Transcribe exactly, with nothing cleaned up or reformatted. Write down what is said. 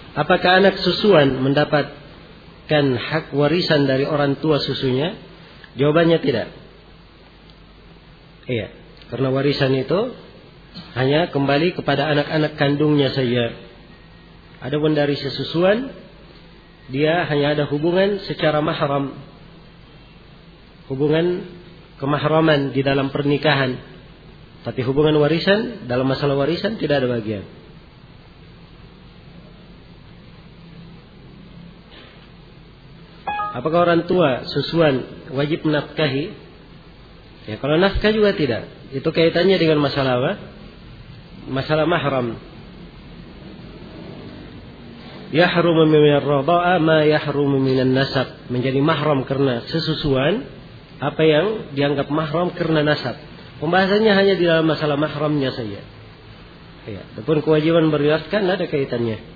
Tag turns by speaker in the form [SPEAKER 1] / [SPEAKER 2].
[SPEAKER 1] apakah anak susuan mendapatkan hak warisan dari orang tua susunya? Jawabannya tidak. Iya, karena warisan itu hanya kembali kepada anak-anak kandungnya saja. Adapun dari sesusuan, dia hanya ada hubungan secara mahram, hubungan kemahraman di dalam pernikahan. Tapi hubungan warisan, dalam masalah warisan tidak ada bagian. Apakah orang tua susuan wajib menafkahi? Ya, kalau nafkah juga tidak. Itu kaitannya dengan masalah apa? Masalah mahram. Yahrumu minar radha'a ma yahrumu minan nasab. Menjadi mahram karena sesusuan apa yang dianggap mahram karena nasab. Pembahasannya hanya di dalam masalah mahramnya saja. Ya, adapun kewajiban meriwayatkan ada kaitannya.